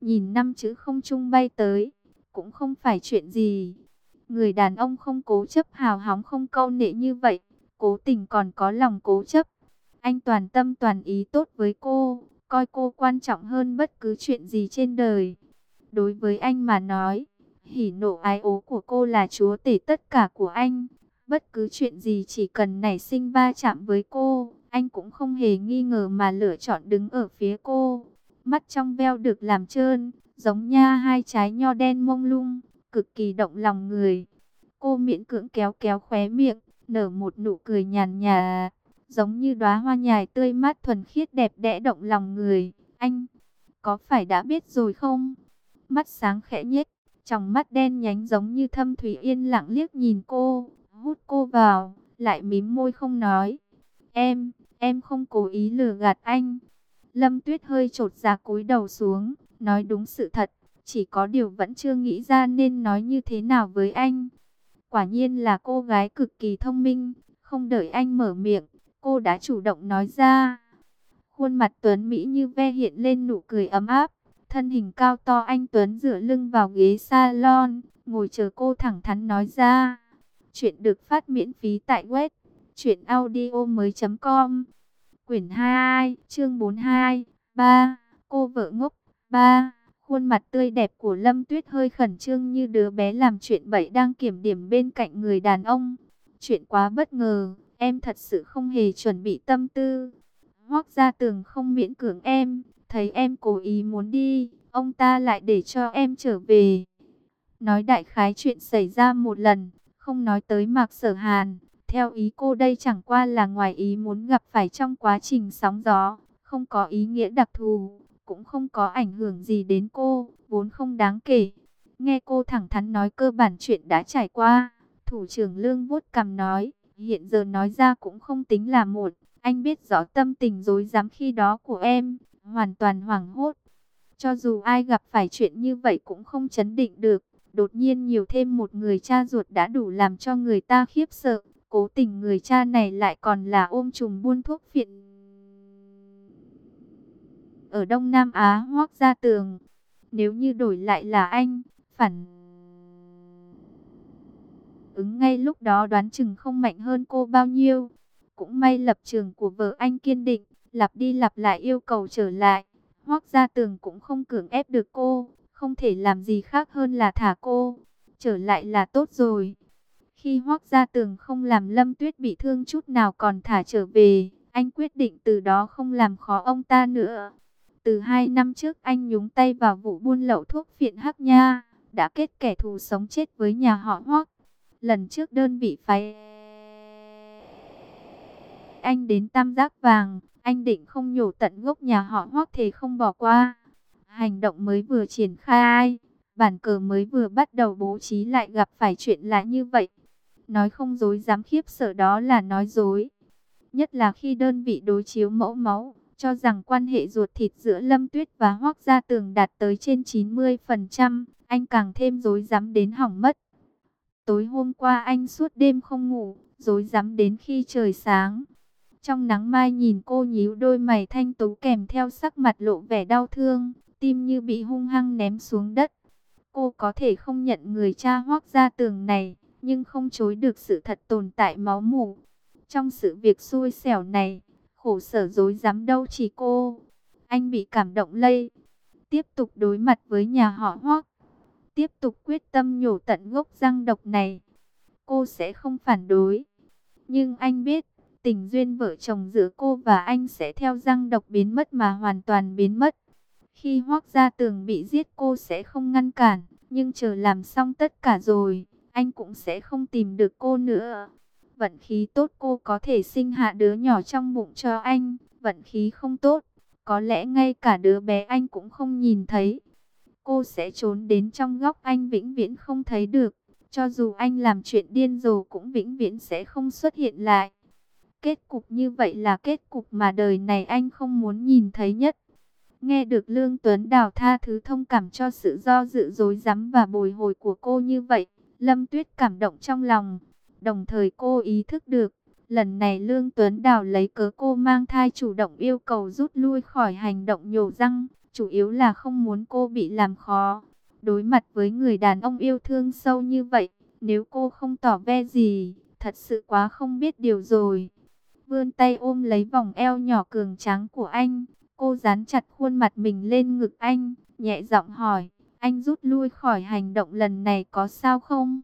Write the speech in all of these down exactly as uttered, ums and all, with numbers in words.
nhìn năm chữ không trung bay tới, cũng không phải chuyện gì. Người đàn ông không cố chấp hào hóng không câu nệ như vậy, cố tình còn có lòng cố chấp. Anh toàn tâm toàn ý tốt với cô, coi cô quan trọng hơn bất cứ chuyện gì trên đời. Đối với anh mà nói, hỉ nộ ái ố của cô là chúa tể tất cả của anh. Bất cứ chuyện gì chỉ cần nảy sinh va chạm với cô, anh cũng không hề nghi ngờ mà lựa chọn đứng ở phía cô. Mắt trong veo được làm trơn, giống nha hai trái nho đen mông lung, cực kỳ động lòng người. Cô miễn cưỡng kéo kéo khóe miệng, nở một nụ cười nhàn nhạt, giống như đóa hoa nhài tươi mát thuần khiết đẹp đẽ động lòng người. Anh, có phải đã biết rồi không? Mắt sáng khẽ nhếch, tròng mắt đen nhánh giống như thâm thúy yên lặng liếc nhìn cô, hút cô vào, lại mím môi không nói. Em, em không cố ý lừa gạt anh. Lâm Tuyết hơi chột dạ cúi đầu xuống, nói đúng sự thật, chỉ có điều vẫn chưa nghĩ ra nên nói như thế nào với anh. Quả nhiên là cô gái cực kỳ thông minh, không đợi anh mở miệng, cô đã chủ động nói ra. Khuôn mặt Tuấn Mỹ như ve hiện lên nụ cười ấm áp, thân hình cao to anh Tuấn dựa lưng vào ghế salon, ngồi chờ cô thẳng thắn nói ra. Chuyện được phát miễn phí tại web truyện audio mới chấm com. Quyển hai, chương bốn mươi hai, ba, cô vợ ngốc, ba. Khuôn mặt tươi đẹp của Lâm Tuyết hơi khẩn trương như đứa bé làm chuyện bậy đang kiểm điểm bên cạnh người đàn ông. Chuyện quá bất ngờ, em thật sự không hề chuẩn bị tâm tư. Hoác Gia Tường không miễn cưỡng em, thấy em cố ý muốn đi, ông ta lại để cho em trở về. Nói đại khái chuyện xảy ra một lần, không nói tới Mạc Sở Hàn. Theo ý cô đây chẳng qua là ngoài ý muốn gặp phải trong quá trình sóng gió, không có ý nghĩa đặc thù, cũng không có ảnh hưởng gì đến cô, vốn không đáng kể. Nghe cô thẳng thắn nói cơ bản chuyện đã trải qua, thủ trưởng Lương vuốt cằm nói, hiện giờ nói ra cũng không tính là một, anh biết rõ tâm tình rối rắm khi đó của em, hoàn toàn hoảng hốt. Cho dù ai gặp phải chuyện như vậy cũng không chấn định được, đột nhiên nhiều thêm một người cha ruột đã đủ làm cho người ta khiếp sợ. Cố tình người cha này lại còn là ôm trùm buôn thuốc phiện ở Đông Nam Á Hoác Gia Tường. Nếu như đổi lại là anh, phản ứng ngay lúc đó đoán chừng không mạnh hơn cô bao nhiêu. Cũng may lập trường của vợ anh kiên định, lặp đi lặp lại yêu cầu trở lại. Hoác Gia Tường cũng không cưỡng ép được cô, không thể làm gì khác hơn là thả cô. Trở lại là tốt rồi. Khi Hoác Gia Tường không làm Lâm Tuyết bị thương chút nào còn thả trở về, anh quyết định từ đó không làm khó ông ta nữa. Từ hai năm trước anh nhúng tay vào vụ buôn lậu thuốc phiện Hắc Nha, đã kết kẻ thù sống chết với nhà họ Hoác. Lần trước đơn vị phái anh đến Tam Giác Vàng, anh định không nhổ tận gốc nhà họ Hoác thì không bỏ qua. Hành động mới vừa triển khai, bản cờ mới vừa bắt đầu bố trí lại gặp phải chuyện lạ như vậy. Nói không dối dám khiếp sợ đó là nói dối. Nhất là khi đơn vị đối chiếu mẫu máu, cho rằng quan hệ ruột thịt giữa Lâm Tuyết và Hoác Gia Tường đạt tới trên chín mươi phần trăm, anh càng thêm dối dám đến hỏng mất. Tối hôm qua anh suốt đêm không ngủ, dối dám đến khi trời sáng. Trong nắng mai nhìn cô nhíu đôi mày thanh tú kèm theo sắc mặt lộ vẻ đau thương, tim như bị hung hăng ném xuống đất. Cô có thể không nhận người cha Hoác Gia Tường này, nhưng không chối được sự thật tồn tại máu mủ. Trong sự việc xui xẻo này, khổ sở dối dám đâu chỉ cô. Anh bị cảm động lây. Tiếp tục đối mặt với nhà họ Hoác. Tiếp tục quyết tâm nhổ tận gốc răng độc này. Cô sẽ không phản đối. Nhưng anh biết, tình duyên vợ chồng giữa cô và anh sẽ theo răng độc biến mất mà hoàn toàn biến mất. Khi Hoác Gia Tường bị giết cô sẽ không ngăn cản. Nhưng chờ làm xong tất cả rồi, anh cũng sẽ không tìm được cô nữa. Vận khí tốt cô có thể sinh hạ đứa nhỏ trong bụng cho anh. Vận khí không tốt, có lẽ ngay cả đứa bé anh cũng không nhìn thấy. Cô sẽ trốn đến trong góc anh vĩnh viễn không thấy được. Cho dù anh làm chuyện điên rồ cũng vĩnh viễn sẽ không xuất hiện lại. Kết cục như vậy là kết cục mà đời này anh không muốn nhìn thấy nhất. Nghe được Lương Tuấn Đào tha thứ thông cảm cho sự do dự dối rắm và bồi hồi của cô như vậy, Lâm Tuyết cảm động trong lòng. Đồng thời cô ý thức được, lần này Lương Tuấn Đào lấy cớ cô mang thai chủ động yêu cầu rút lui khỏi hành động nhổ răng, chủ yếu là không muốn cô bị làm khó. Đối mặt với người đàn ông yêu thương sâu như vậy, nếu cô không tỏ vẻ gì, thật sự quá không biết điều rồi. Vươn tay ôm lấy vòng eo nhỏ cường tráng của anh, cô dán chặt khuôn mặt mình lên ngực anh, nhẹ giọng hỏi, anh rút lui khỏi hành động lần này có sao không?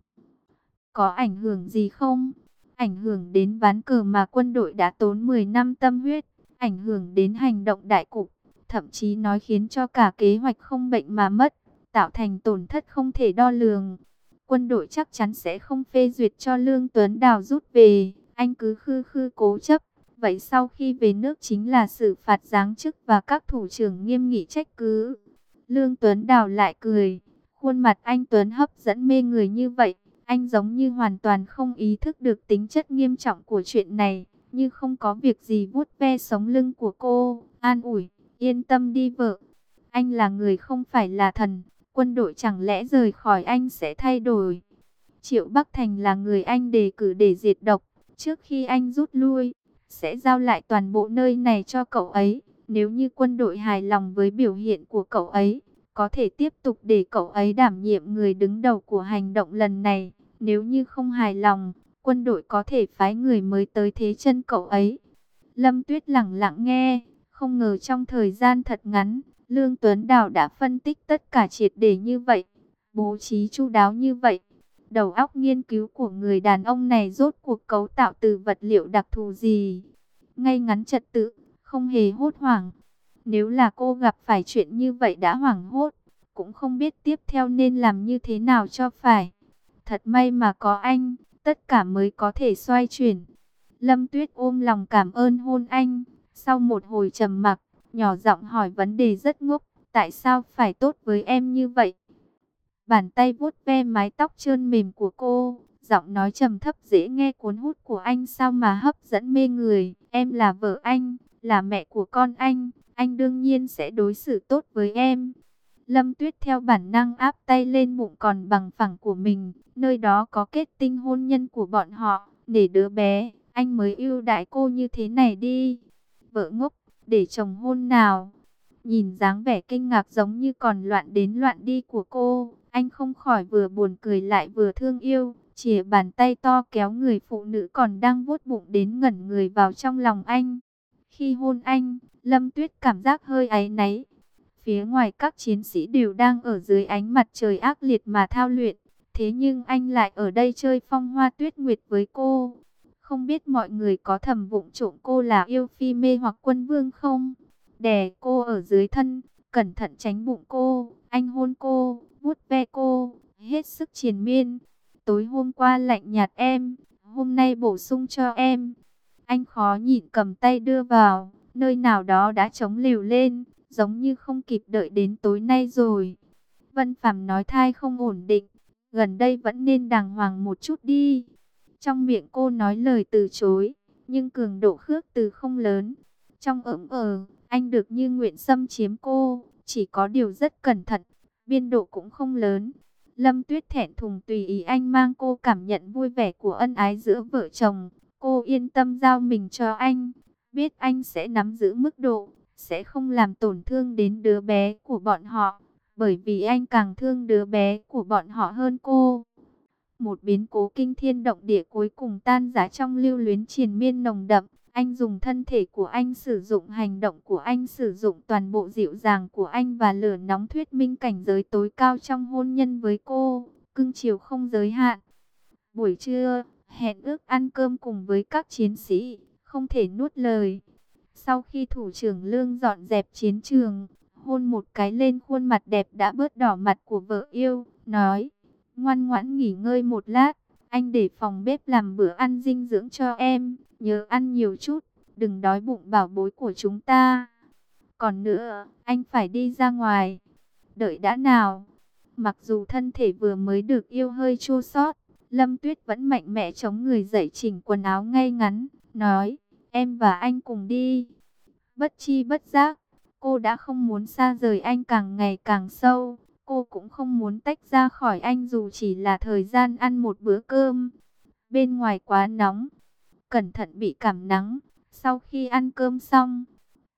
Có ảnh hưởng gì không? Ảnh hưởng đến ván cờ mà quân đội đã tốn mười năm tâm huyết, ảnh hưởng đến hành động đại cục, thậm chí nói khiến cho cả kế hoạch không bệnh mà mất, tạo thành tổn thất không thể đo lường. Quân đội chắc chắn sẽ không phê duyệt cho Lương Tuấn Đào rút về, anh cứ khư khư cố chấp. Vậy sau khi về nước chính là xử phạt giáng chức và các thủ trưởng nghiêm nghị trách cứ. Lương Tuấn Đào lại cười, khuôn mặt anh Tuấn hấp dẫn mê người như vậy. Anh giống như hoàn toàn không ý thức được tính chất nghiêm trọng của chuyện này, như không có việc gì vuốt ve sống lưng của cô, an ủi, yên tâm đi vợ. Anh là người không phải là thần, quân đội chẳng lẽ rời khỏi anh sẽ thay đổi. Triệu Bắc Thành là người anh đề cử để diệt độc, trước khi anh rút lui, sẽ giao lại toàn bộ nơi này cho cậu ấy. Nếu như quân đội hài lòng với biểu hiện của cậu ấy, có thể tiếp tục để cậu ấy đảm nhiệm người đứng đầu của hành động lần này. Nếu như không hài lòng, quân đội có thể phái người mới tới thế chân cậu ấy. Lâm Tuyết lặng lặng nghe, không ngờ trong thời gian thật ngắn, Lương Tuấn Đào đã phân tích tất cả triệt để như vậy, bố trí chu đáo như vậy. Đầu óc nghiên cứu của người đàn ông này rốt cuộc cấu tạo từ vật liệu đặc thù gì? Ngay ngắn trật tự, không hề hốt hoảng. Nếu là cô gặp phải chuyện như vậy đã hoảng hốt, cũng không biết tiếp theo nên làm như thế nào cho phải. Thật may mà có anh, tất cả mới có thể xoay chuyển. Lâm Tuyết ôm lòng cảm ơn hôn anh. Sau một hồi trầm mặc, nhỏ giọng hỏi vấn đề rất ngốc. Tại sao phải tốt với em như vậy? Bàn tay vuốt ve mái tóc trơn mềm của cô. Giọng nói trầm thấp dễ nghe cuốn hút của anh sao mà hấp dẫn mê người. Em là vợ anh, là mẹ của con anh. Anh đương nhiên sẽ đối xử tốt với em. Lâm Tuyết theo bản năng áp tay lên bụng còn bằng phẳng của mình, nơi đó có kết tinh hôn nhân của bọn họ, để đứa bé, anh mới ưu đãi cô như thế này đi. Vợ ngốc, để chồng hôn nào? Nhìn dáng vẻ kinh ngạc giống như còn loạn đến loạn đi của cô, anh không khỏi vừa buồn cười lại vừa thương yêu, chìa bàn tay to kéo người phụ nữ còn đang vuốt bụng đến ngẩn người vào trong lòng anh. Khi hôn anh, Lâm Tuyết cảm giác hơi áy náy. Phía ngoài các chiến sĩ đều đang ở dưới ánh mặt trời ác liệt mà thao luyện. Thế nhưng anh lại ở đây chơi phong hoa tuyết nguyệt với cô. Không biết mọi người có thầm vụng trộm cô là yêu phi mê hoặc quân vương không? Đè cô ở dưới thân, cẩn thận tránh bụng cô. Anh hôn cô, vuốt ve cô, hết sức triền miên. Tối hôm qua lạnh nhạt em, hôm nay bổ sung cho em. Anh khó nhịn cầm tay đưa vào, nơi nào đó đã trống lều lên, giống như không kịp đợi đến tối nay rồi. Vân Phàm nói thai không ổn định, gần đây vẫn nên đàng hoàng một chút đi. Trong miệng cô nói lời từ chối, nhưng cường độ khước từ không lớn. Trong ỡm ờ, anh được như nguyện xâm chiếm cô, chỉ có điều rất cẩn thận, biên độ cũng không lớn. Lâm Tuyết thẹn thùng tùy ý anh mang cô cảm nhận vui vẻ của ân ái giữa vợ chồng. Cô yên tâm giao mình cho anh, biết anh sẽ nắm giữ mức độ, sẽ không làm tổn thương đến đứa bé của bọn họ, bởi vì anh càng thương đứa bé của bọn họ hơn cô. Một biến cố kinh thiên động địa cuối cùng tan rã trong lưu luyến triền miên nồng đậm. Anh dùng thân thể của anh, sử dụng hành động của anh, sử dụng toàn bộ dịu dàng của anh và lửa nóng thuyết minh cảnh giới tối cao trong hôn nhân với cô, cưng chiều không giới hạn. Buổi trưa, hẹn ước ăn cơm cùng với các chiến sĩ, không thể nuốt lời. Sau khi thủ trưởng Lương dọn dẹp chiến trường, hôn một cái lên khuôn mặt đẹp đã bớt đỏ mặt của vợ yêu, nói, ngoan ngoãn nghỉ ngơi một lát, anh để phòng bếp làm bữa ăn dinh dưỡng cho em, nhớ ăn nhiều chút, đừng đói bụng bảo bối của chúng ta. Còn nữa, anh phải đi ra ngoài, đợi đã nào. Mặc dù thân thể vừa mới được yêu hơi chua xót, Lâm Tuyết vẫn mạnh mẽ chống người dậy chỉnh quần áo ngay ngắn, nói, em và anh cùng đi. Bất chi bất giác, cô đã không muốn xa rời anh càng ngày càng sâu. Cô cũng không muốn tách ra khỏi anh dù chỉ là thời gian ăn một bữa cơm. Bên ngoài quá nóng, cẩn thận bị cảm nắng. Sau khi ăn cơm xong,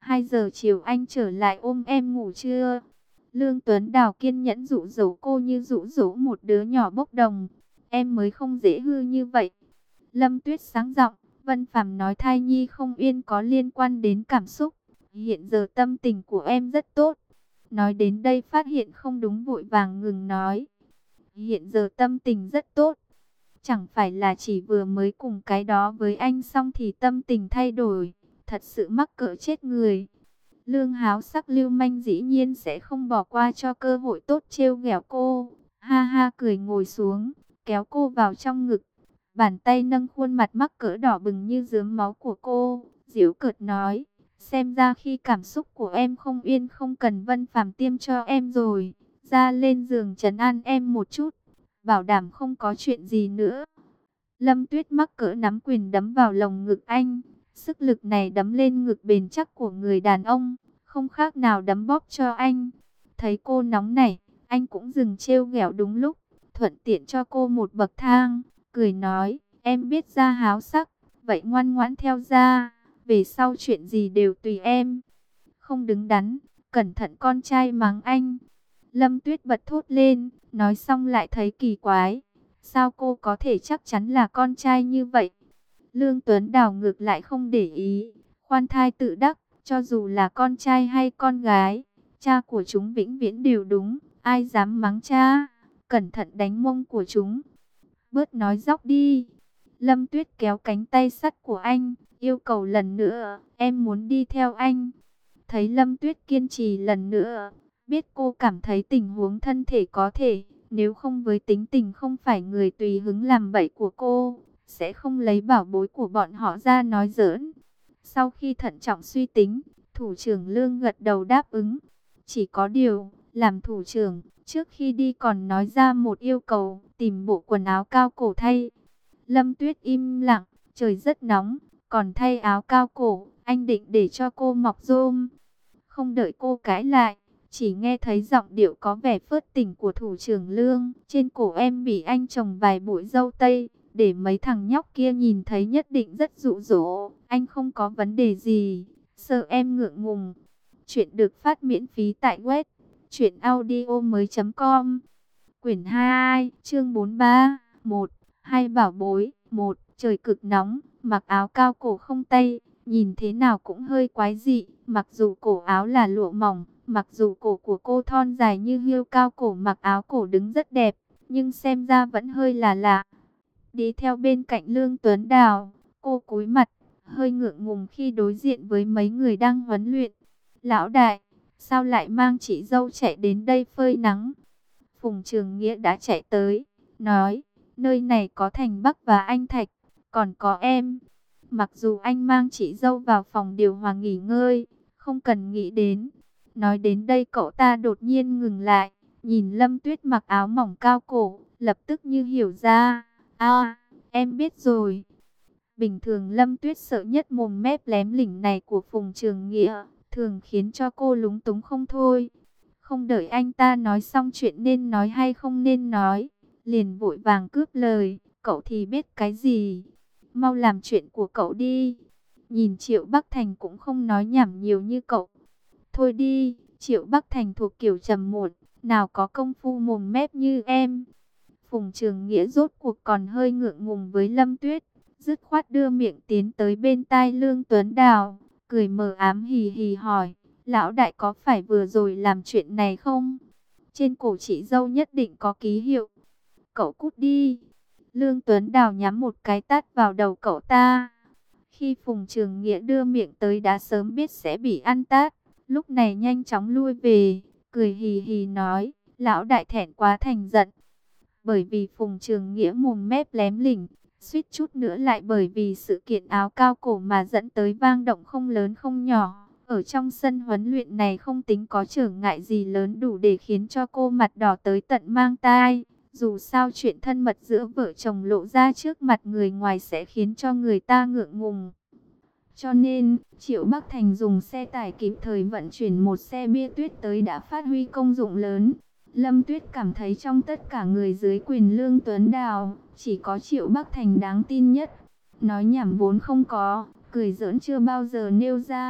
hai giờ chiều anh trở lại ôm em ngủ chưa? Lương Tuấn Đào kiên nhẫn dụ dỗ cô như dụ dỗ một đứa nhỏ bốc đồng. Em mới không dễ hư như vậy. Lâm Tuyết sáng giọng, Vân Phàm nói thai nhi không yên có liên quan đến cảm xúc. Hiện giờ tâm tình của em rất tốt. Nói đến đây phát hiện không đúng vội vàng ngừng nói. Hiện giờ tâm tình rất tốt. Chẳng phải là chỉ vừa mới cùng cái đó với anh xong thì tâm tình thay đổi. Thật sự mắc cỡ chết người. Lương háo sắc lưu manh dĩ nhiên sẽ không bỏ qua cho cơ hội tốt trêu ghẹo cô. Ha ha cười ngồi xuống, kéo cô vào trong ngực. Bàn tay nâng khuôn mặt mắc cỡ đỏ bừng như rướm máu của cô. Giễu cợt nói, xem ra khi cảm xúc của em không yên không cần Vân Phàm tiêm cho em rồi. Ra lên giường trấn an em một chút, bảo đảm không có chuyện gì nữa. Lâm Tuyết mắc cỡ nắm quyền đấm vào lồng ngực anh. Sức lực này đấm lên ngực bền chắc của người đàn ông, không khác nào đấm bóp cho anh. Thấy cô nóng nảy, anh cũng dừng trêu ghẹo đúng lúc, thuận tiện cho cô một bậc thang, cười nói, em biết ra háo sắc, vậy ngoan ngoãn theo ra, về sau chuyện gì đều tùy em. Không đứng đắn, cẩn thận con trai mắng anh. Lâm Tuyết bật thốt lên, nói xong lại thấy kỳ quái. Sao cô có thể chắc chắn là con trai như vậy? Lương Tuấn Đào ngược lại không để ý, khoan thai tự đắc, cho dù là con trai hay con gái, cha của chúng vĩnh viễn đều đúng, ai dám mắng cha, cẩn thận đánh mông của chúng. Bớt nói dóc đi. Lâm Tuyết kéo cánh tay sắt của anh, yêu cầu lần nữa, em muốn đi theo anh. Thấy Lâm Tuyết kiên trì lần nữa, biết cô cảm thấy tình huống thân thể có thể, nếu không với tính tình không phải người tùy hứng làm bậy của cô, sẽ không lấy bảo bối của bọn họ ra nói giỡn. Sau khi thận trọng suy tính, thủ trưởng Lương gật đầu đáp ứng. Chỉ có điều, làm thủ trưởng, trước khi đi còn nói ra một yêu cầu, tìm bộ quần áo cao cổ thay. Lâm Tuyết im lặng, trời rất nóng, còn thay áo cao cổ, anh định để cho cô mọc rôm. Không đợi cô cãi lại, chỉ nghe thấy giọng điệu có vẻ phớt tỉnh của thủ trưởng Lương. Trên cổ em bị anh trồng vài bụi dâu tây, để mấy thằng nhóc kia nhìn thấy nhất định rất dụ dỗ. Anh không có vấn đề gì, sợ em ngượng ngùng. Chuyện được phát miễn phí tại web truyện audio mới chấm com. Quyển hai, chương bốn mươi ba, một, hai bảo bối, một, trời cực nóng, mặc áo cao cổ không tay, nhìn thế nào cũng hơi quái dị, mặc dù cổ áo là lụa mỏng, mặc dù cổ của cô thon dài như hươu cao cổ mặc áo cổ đứng rất đẹp, nhưng xem ra vẫn hơi là lạ. Đi theo bên cạnh Lương Tuấn Đào, cô cúi mặt, hơi ngượng ngùng khi đối diện với mấy người đang huấn luyện. Lão đại, sao lại mang chị dâu chạy đến đây phơi nắng? Phùng Trường Nghĩa đã chạy tới, nói, nơi này có Thành Bắc và anh Thạch, còn có em. Mặc dù anh mang chị dâu vào phòng điều hòa nghỉ ngơi, không cần nghĩ đến. Nói đến đây cậu ta đột nhiên ngừng lại, nhìn Lâm Tuyết mặc áo mỏng cao cổ, lập tức như hiểu ra. À, em biết rồi. Bình thường Lâm Tuyết sợ nhất mồm mép lém lỉnh này của Phùng Trường Nghĩa, thường khiến cho cô lúng túng không thôi. Không đợi anh ta nói xong chuyện nên nói hay không nên nói, liền vội vàng cướp lời, cậu thì biết cái gì? Mau làm chuyện của cậu đi. Nhìn Triệu Bắc Thành cũng không nói nhảm nhiều như cậu. Thôi đi, Triệu Bắc Thành thuộc kiểu trầm muộn, nào có công phu mồm mép như em. Phùng Trường Nghĩa rốt cuộc còn hơi ngượng ngùng với Lâm Tuyết, dứt khoát đưa miệng tiến tới bên tai Lương Tuấn Đào, cười mờ ám hì hì hỏi, lão đại có phải vừa rồi làm chuyện này không? Trên cổ chị dâu nhất định có ký hiệu. Cậu cút đi. Lương Tuấn Đào nhắm một cái tát vào đầu cậu ta. Khi Phùng Trường Nghĩa đưa miệng tới đã sớm biết sẽ bị ăn tát, lúc này nhanh chóng lui về, cười hì hì nói, lão đại thẹn quá thành giận. Bởi vì Phùng Trường Nghĩa mồm mép lém lỉnh, suýt chút nữa lại bởi vì sự kiện áo cao cổ mà dẫn tới vang động không lớn không nhỏ. Ở trong sân huấn luyện này không tính có trở ngại gì lớn đủ để khiến cho cô mặt đỏ tới tận mang tai. Dù sao chuyện thân mật giữa vợ chồng lộ ra trước mặt người ngoài sẽ khiến cho người ta ngượng ngùng. Cho nên, Triệu Bắc Thành dùng xe tải kịp thời vận chuyển một xe bia tuyết tới đã phát huy công dụng lớn. Lâm Tuyết cảm thấy trong tất cả người dưới quyền Lương Tuấn Đào, chỉ có Triệu Bắc Thành đáng tin nhất. Nói nhảm vốn không có, cười giỡn chưa bao giờ nêu ra,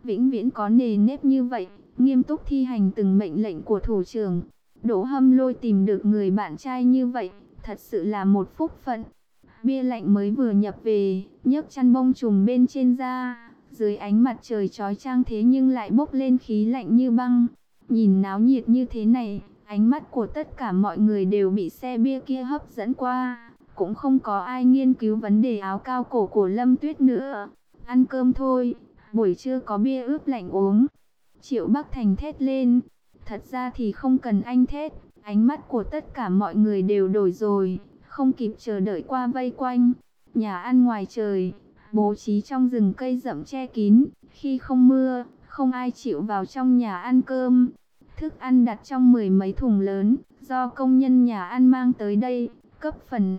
vĩnh viễn có nề nếp như vậy, nghiêm túc thi hành từng mệnh lệnh của thủ trưởng. Đỗ Hâm Lôi tìm được người bạn trai như vậy, thật sự là một phúc phận. Bia lạnh mới vừa nhập về, nhấc chăn bông trùm bên trên da, dưới ánh mặt trời chói chang thế nhưng lại bốc lên khí lạnh như băng. Nhìn náo nhiệt như thế này, ánh mắt của tất cả mọi người đều bị xe bia kia hấp dẫn qua. Cũng không có ai nghiên cứu vấn đề áo cao cổ của Lâm Tuyết nữa. Ăn cơm thôi, buổi trưa có bia ướp lạnh uống. Triệu Bắc Thành thét lên. Thật ra thì không cần anh thét, ánh mắt của tất cả mọi người đều đổi rồi, không kịp chờ đợi qua vây quanh. Nhà ăn ngoài trời, bố trí trong rừng cây rậm che kín, khi không mưa, không ai chịu vào trong nhà ăn cơm. Thức ăn đặt trong mười mấy thùng lớn, do công nhân nhà ăn mang tới đây, cấp phần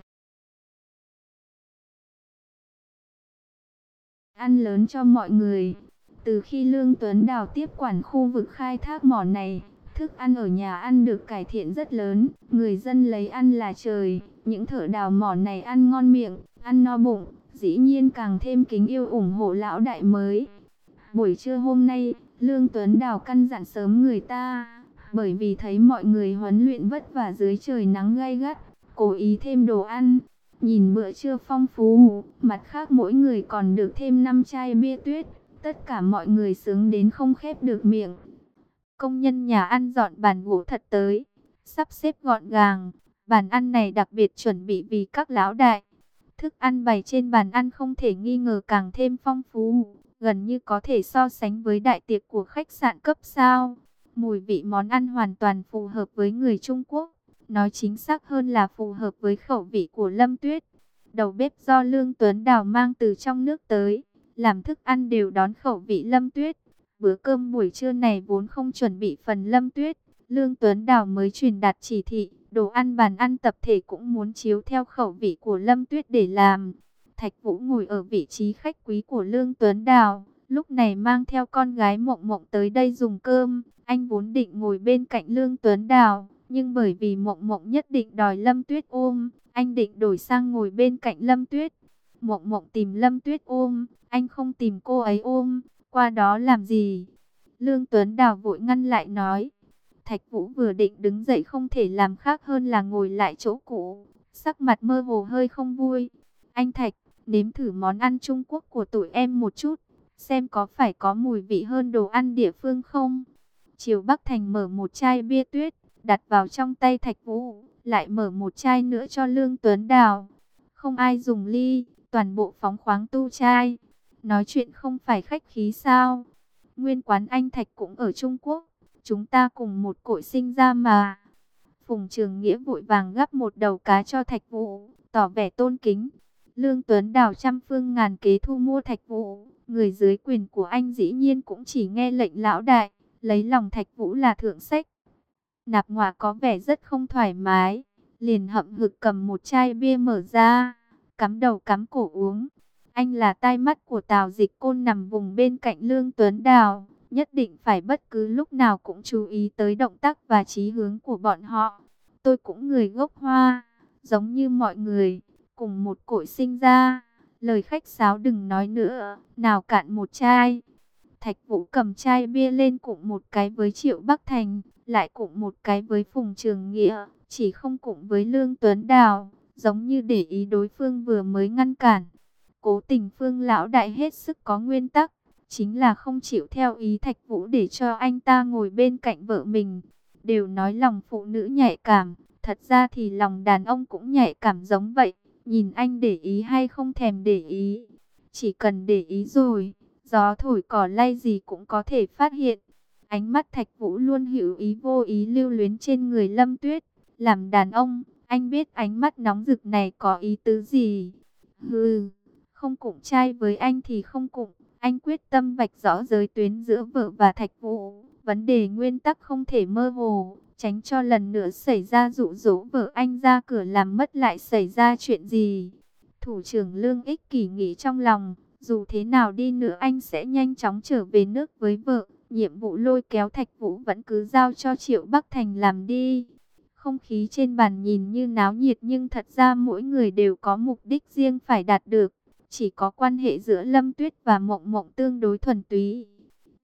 ăn lớn cho mọi người. Từ khi Lương Tuấn Đào tiếp quản khu vực khai thác mỏ này, thức ăn ở nhà ăn được cải thiện rất lớn, người dân lấy ăn là trời. Những thợ đào mỏ này ăn ngon miệng, ăn no bụng, dĩ nhiên càng thêm kính yêu ủng hộ lão đại mới. Buổi trưa hôm nay, Lương Tuấn Đào căn dặn sớm người ta, bởi vì thấy mọi người huấn luyện vất vả dưới trời nắng gay gắt, cố ý thêm đồ ăn. Nhìn bữa trưa phong phú, mặt khác mỗi người còn được thêm năm chai bia tuyết, tất cả mọi người sướng đến không khép được miệng. Công nhân nhà ăn dọn bàn gỗ thật tới, sắp xếp gọn gàng. Bàn ăn này đặc biệt chuẩn bị vì các lão đại. Thức ăn bày trên bàn ăn không thể nghi ngờ càng thêm phong phú, gần như có thể so sánh với đại tiệc của khách sạn cấp sao. Mùi vị món ăn hoàn toàn phù hợp với người Trung Quốc, nói chính xác hơn là phù hợp với khẩu vị của Lâm Tuyết. Đầu bếp do Lương Tuấn Đào mang từ trong nước tới, làm thức ăn đều đón khẩu vị Lâm Tuyết. Bữa cơm buổi trưa này vốn không chuẩn bị phần Lâm Tuyết, Lương Tuấn Đào mới truyền đạt chỉ thị, đồ ăn bàn ăn tập thể cũng muốn chiếu theo khẩu vị của Lâm Tuyết để làm. Thạch Vũ ngồi ở vị trí khách quý của Lương Tuấn Đào, lúc này mang theo con gái Mộng Mộng tới đây dùng cơm. Anh vốn định ngồi bên cạnh Lương Tuấn Đào, nhưng bởi vì Mộng Mộng nhất định đòi Lâm Tuyết ôm, anh định đổi sang ngồi bên cạnh Lâm Tuyết. Mộng Mộng tìm Lâm Tuyết ôm, anh không tìm cô ấy ôm, qua đó làm gì? Lương Tuấn Đào vội ngăn lại nói. Thạch Vũ vừa định đứng dậy không thể làm khác hơn là ngồi lại chỗ cũ, sắc mặt mơ hồ hơi không vui. Anh Thạch, nếm thử món ăn Trung Quốc của tụi em một chút, xem có phải có mùi vị hơn đồ ăn địa phương không? Triều Bắc Thành mở một chai bia tuyết, đặt vào trong tay Thạch Vũ, lại mở một chai nữa cho Lương Tuấn Đào. Không ai dùng ly, toàn bộ phóng khoáng tu chai. Nói chuyện không phải khách khí sao? Nguyên quán anh Thạch cũng ở Trung Quốc, chúng ta cùng một cội sinh ra mà. Phùng Trường Nghĩa vội vàng gắp một đầu cá cho Thạch Vũ, tỏ vẻ tôn kính. Lương Tuấn Đào trăm phương ngàn kế thu mua Thạch Vũ, người dưới quyền của anh dĩ nhiên cũng chỉ nghe lệnh lão đại, lấy lòng Thạch Vũ là thượng sách. Nạp Ngoa có vẻ rất không thoải mái, liền hậm hực cầm một chai bia mở ra, cắm đầu cắm cổ uống. Anh là tai mắt của Tào Dịch Côn nằm vùng bên cạnh Lương Tuấn Đào, nhất định phải bất cứ lúc nào cũng chú ý tới động tác và chí hướng của bọn họ. Tôi cũng người gốc Hoa, giống như mọi người, cùng một cội sinh ra. Lời khách sáo đừng nói nữa, nào cạn một chai. Thạch Vũ cầm chai bia lên cụng một cái với Triệu Bắc Thành, lại cụng một cái với Phùng Trường Nghĩa, chỉ không cụng với Lương Tuấn Đào, giống như để ý đối phương vừa mới ngăn cản. Cố Tình Phương lão đại hết sức có nguyên tắc, chính là không chịu theo ý Thạch Vũ để cho anh ta ngồi bên cạnh vợ mình. Đều nói lòng phụ nữ nhạy cảm, thật ra thì lòng đàn ông cũng nhạy cảm giống vậy. Nhìn anh để ý hay không thèm để ý, chỉ cần để ý rồi, gió thổi cỏ lay gì cũng có thể phát hiện. Ánh mắt Thạch Vũ luôn hữu ý vô ý lưu luyến trên người Lâm Tuyết. Làm đàn ông, anh biết ánh mắt nóng rực này có ý tứ gì. Hừ, không cụng trai với anh thì không cụng. Anh quyết tâm vạch rõ giới tuyến giữa vợ và Thạch Vũ. Vấn đề nguyên tắc không thể mơ hồ, tránh cho lần nữa xảy ra dụ dỗ vợ anh ra cửa làm mất lại xảy ra chuyện gì. Thủ trưởng Lương ích kỷ nghĩ trong lòng, dù thế nào đi nữa anh sẽ nhanh chóng trở về nước với vợ. Nhiệm vụ lôi kéo Thạch Vũ vẫn cứ giao cho Triệu Bắc Thành làm đi. Không khí trên bàn nhìn như náo nhiệt nhưng thật ra mỗi người đều có mục đích riêng phải đạt được. Chỉ có quan hệ giữa Lâm Tuyết và Mộng Mộng tương đối thuần túy.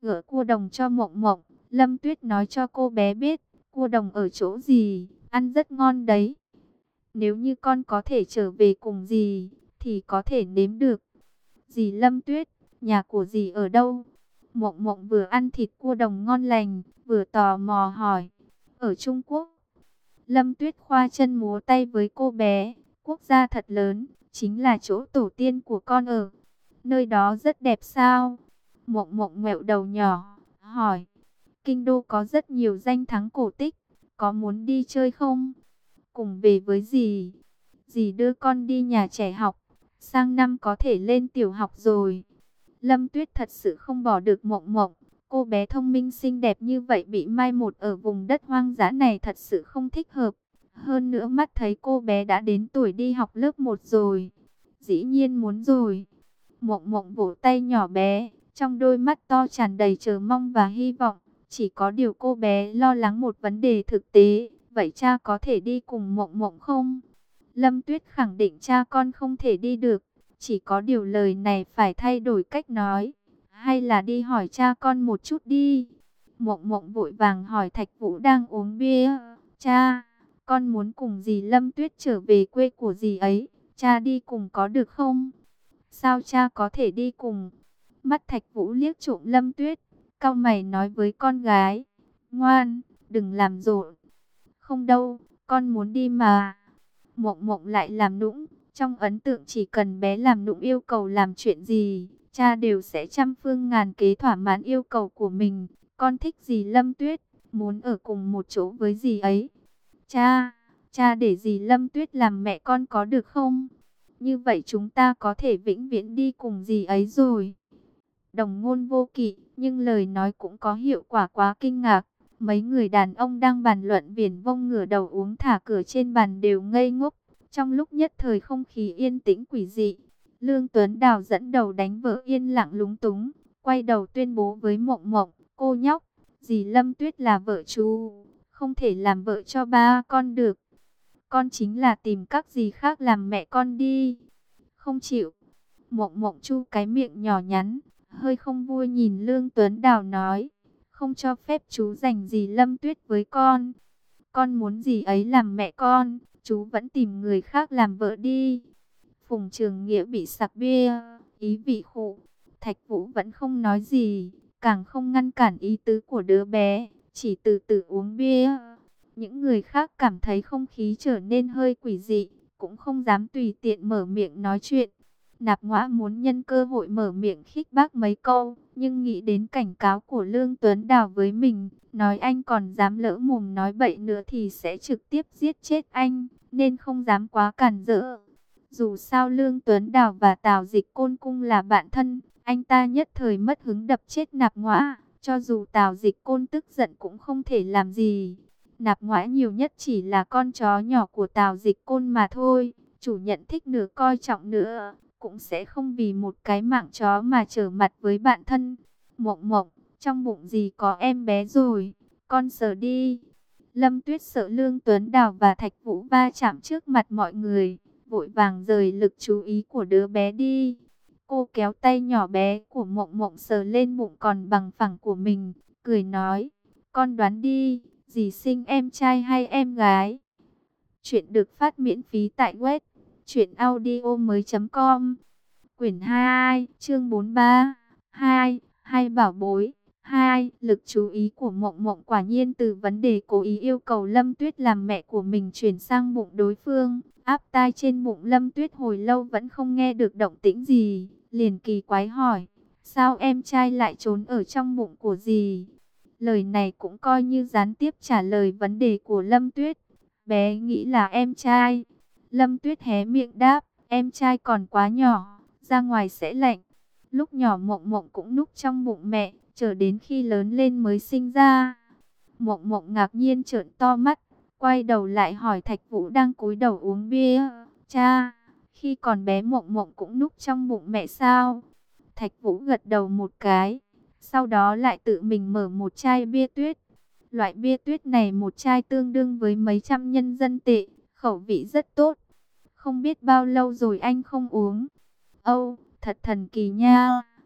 gỡ cua đồng cho Mộng Mộng. Lâm Tuyết nói cho cô bé biết, cua đồng ở chỗ gì, ăn rất ngon đấy. Nếu như con có thể trở về cùng dì, thì có thể nếm được. Dì Lâm Tuyết, nhà của dì ở đâu? Mộng Mộng vừa ăn thịt cua đồng ngon lành, vừa tò mò hỏi. Ở Trung Quốc. Lâm Tuyết khoa chân múa tay với cô bé. Quốc gia thật lớn, chính là chỗ tổ tiên của con ở. Nơi đó rất đẹp sao? Mộng Mộng ngẹo đầu nhỏ, hỏi. Kinh đô có rất nhiều danh thắng cổ tích, có muốn đi chơi không? Cùng về với dì. Dì đưa con đi nhà trẻ học, sang năm có thể lên tiểu học rồi. Lâm Tuyết thật sự không bỏ được Mộng Mộng. Cô bé thông minh xinh đẹp như vậy bị mai một ở vùng đất hoang dã này thật sự không thích hợp. Hơn nữa mắt thấy cô bé đã đến tuổi đi học lớp một rồi. Dĩ nhiên muốn rồi. Mộng Mộng vỗ tay nhỏ bé, trong đôi mắt to tràn đầy chờ mong và hy vọng. Chỉ có điều cô bé lo lắng một vấn đề thực tế. Vậy cha có thể đi cùng Mộng Mộng không? Lâm Tuyết khẳng định cha con không thể đi được. Chỉ có điều lời này phải thay đổi cách nói. Hay là đi hỏi cha con một chút đi. Mộng Mộng vội vàng hỏi Thạch Vũ đang uống bia. Cha, con muốn cùng dì Lâm Tuyết trở về quê của dì ấy. Cha đi cùng có được không? Sao cha có thể đi cùng? Mắt Thạch Vũ liếc trộm Lâm Tuyết, cau mày nói với con gái. Ngoan, đừng làm rộn. Không đâu, con muốn đi mà. Mộng Mộng lại làm nũng. Trong ấn tượng chỉ cần bé làm nũng yêu cầu làm chuyện gì, cha đều sẽ trăm phương ngàn kế thỏa mãn yêu cầu của mình. Con thích dì Lâm Tuyết, muốn ở cùng một chỗ với dì ấy. Cha, cha để dì Lâm Tuyết làm mẹ con có được không? Như vậy chúng ta có thể vĩnh viễn đi cùng dì ấy rồi. Đồng ngôn vô kỵ, nhưng lời nói cũng có hiệu quả quá kinh ngạc. Mấy người đàn ông đang bàn luận viển vông ngửa đầu uống thả cửa trên bàn đều ngây ngốc. Trong lúc nhất thời không khí yên tĩnh quỷ dị, Lương Tuấn Đào dẫn đầu đánh vỡ yên lặng lúng túng, quay đầu tuyên bố với Mộng Mộng, cô nhóc, dì Lâm Tuyết là vợ chú, không thể làm vợ cho ba con được. Con chính là tìm các dì khác làm mẹ con đi. Không chịu. Mộng Mộng chu cái miệng nhỏ nhắn, hơi không vui nhìn Lương Tuấn Đào nói, không cho phép chú giành dì Lâm Tuyết với con. Con muốn dì ấy làm mẹ con, chú vẫn tìm người khác làm vợ đi. Phùng Trường Nghĩa bị sặc bia, ý vị khụ. Thạch Vũ vẫn không nói gì, càng không ngăn cản ý tứ của đứa bé, chỉ từ từ uống bia. Những người khác cảm thấy không khí trở nên hơi quỷ dị, cũng không dám tùy tiện mở miệng nói chuyện. Nạp Ngõa muốn nhân cơ hội mở miệng khích bác mấy câu, nhưng nghĩ đến cảnh cáo của Lương Tuấn Đào với mình, nói anh còn dám lỡ mồm nói bậy nữa thì sẽ trực tiếp giết chết anh, nên không dám quá cản rỡ. Dù sao Lương Tuấn Đào và Tào Dịch Côn Cung là bạn thân, anh ta nhất thời mất hứng đập chết Nạp Ngõa, cho dù Tào Dịch Côn tức giận cũng không thể làm gì. Nạp Ngõa nhiều nhất chỉ là con chó nhỏ của Tào Dịch Côn mà thôi, chủ nhận thích nửa coi trọng nữa, cũng sẽ không vì một cái mạng chó mà trở mặt với bạn thân. Mộng Mộng, trong bụng gì có em bé rồi, con sờ đi. Lâm Tuyết sợ Lương Tuấn Đào và Thạch Vũ va chạm trước mặt mọi người, vội vàng rời lực chú ý của đứa bé đi. Cô kéo tay nhỏ bé của Mộng Mộng sờ lên bụng còn bằng phẳng của mình, cười nói, con đoán đi, dì sinh em trai hay em gái? Chuyện được phát miễn phí tại web truyện audio mới chấm com. Quyển hai, chương bốn mươi ba, hai, hai bảo bối. Hai, lực chú ý của Mộng Mộng quả nhiên từ vấn đề cố ý yêu cầu Lâm Tuyết làm mẹ của mình chuyển sang bụng đối phương. Áp tai trên bụng Lâm Tuyết hồi lâu vẫn không nghe được động tĩnh gì, liền kỳ quái hỏi, sao em trai lại trốn ở trong bụng của dì? Lời này cũng coi như gián tiếp trả lời vấn đề của Lâm Tuyết. Bé nghĩ là em trai. Lâm Tuyết hé miệng đáp, em trai còn quá nhỏ, ra ngoài sẽ lạnh. Lúc nhỏ Mộng Mộng cũng núp trong bụng mẹ, chờ đến khi lớn lên mới sinh ra. Mộng Mộng ngạc nhiên trợn to mắt, quay đầu lại hỏi Thạch Vũ đang cúi đầu uống bia, cha, khi còn bé Mộng Mộng cũng núp trong bụng mẹ sao? Thạch Vũ gật đầu một cái, sau đó lại tự mình mở một chai bia tuyết. Loại bia tuyết này một chai tương đương với mấy trăm nhân dân tệ, khẩu vị rất tốt. Không biết bao lâu rồi anh không uống. Âu, thật thần kỳ nha.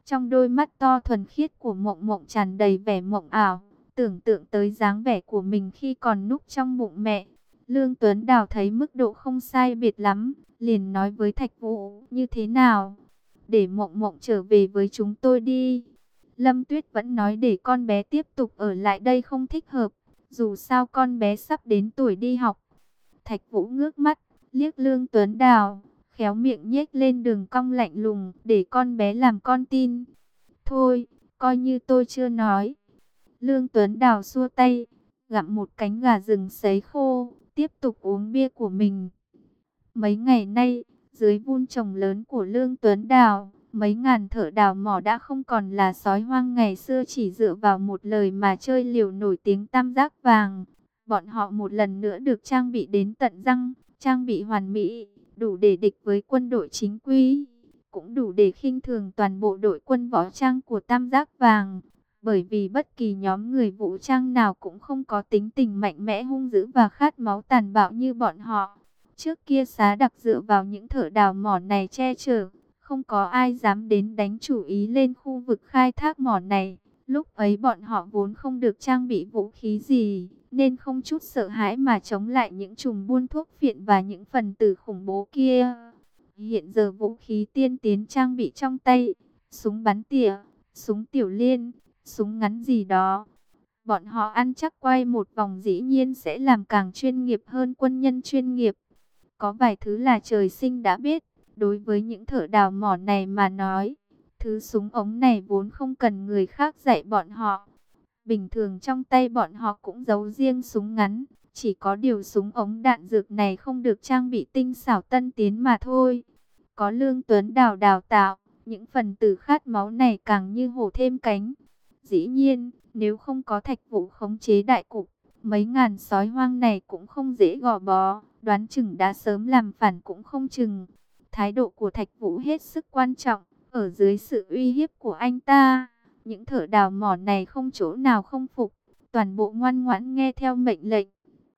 Trong đôi mắt to thuần khiết của Mộng Mộng tràn đầy vẻ mộng ảo, tưởng tượng tới dáng vẻ của mình khi còn núp trong bụng mẹ. Lương Tuấn Đào thấy mức độ không sai biệt lắm, liền nói với Thạch Vũ, như thế nào? Để Mộng Mộng trở về với chúng tôi đi. Lâm Tuyết vẫn nói để con bé tiếp tục ở lại đây không thích hợp, dù sao con bé sắp đến tuổi đi học. Thạch Vũ ngước mắt, liếc Lương Tuấn Đào, khéo miệng nhếch lên đường cong lạnh lùng, để con bé làm con tin. Thôi, coi như tôi chưa nói. Lương Tuấn Đào xua tay, gặm một cánh gà rừng sấy khô, tiếp tục uống bia của mình. Mấy ngày nay, dưới vun trồng lớn của Lương Tuấn Đào, mấy ngàn thợ đào mỏ đã không còn là sói hoang ngày xưa chỉ dựa vào một lời mà chơi liều nổi tiếng tam giác vàng. Bọn họ một lần nữa được trang bị đến tận răng, trang bị hoàn mỹ, đủ để địch với quân đội chính quy, cũng đủ để khinh thường toàn bộ đội quân võ trang của tam giác vàng. Bởi vì bất kỳ nhóm người vũ trang nào cũng không có tính tình mạnh mẽ hung dữ và khát máu tàn bạo như bọn họ. Trước kia Xá Đặc dựa vào những thợ đào mỏ này che chở, không có ai dám đến đánh chủ ý lên khu vực khai thác mỏ này. Lúc ấy bọn họ vốn không được trang bị vũ khí gì, nên không chút sợ hãi mà chống lại những trùm buôn thuốc phiện và những phần tử khủng bố kia. Hiện giờ vũ khí tiên tiến trang bị trong tay, súng bắn tỉa, súng tiểu liên, súng ngắn gì đó. Bọn họ ăn chắc quay một vòng dĩ nhiên sẽ làm càng chuyên nghiệp hơn quân nhân chuyên nghiệp. Có vài thứ là trời sinh đã biết, đối với những thợ đào mỏ này mà nói, thứ súng ống này vốn không cần người khác dạy bọn họ. Bình thường trong tay bọn họ cũng giấu riêng súng ngắn, chỉ có điều súng ống đạn dược này không được trang bị tinh xảo tân tiến mà thôi. Có Lương Tuấn Đào đào tạo, những phần tử khát máu này càng như hổ thêm cánh. Dĩ nhiên, nếu không có Thạch Vũ khống chế đại cục, mấy ngàn sói hoang này cũng không dễ gò bó, đoán chừng đã sớm làm phản cũng không chừng. Thái độ của Thạch Vũ hết sức quan trọng, ở dưới sự uy hiếp của anh ta, những thợ đào mỏ này không chỗ nào không phục, toàn bộ ngoan ngoãn nghe theo mệnh lệnh.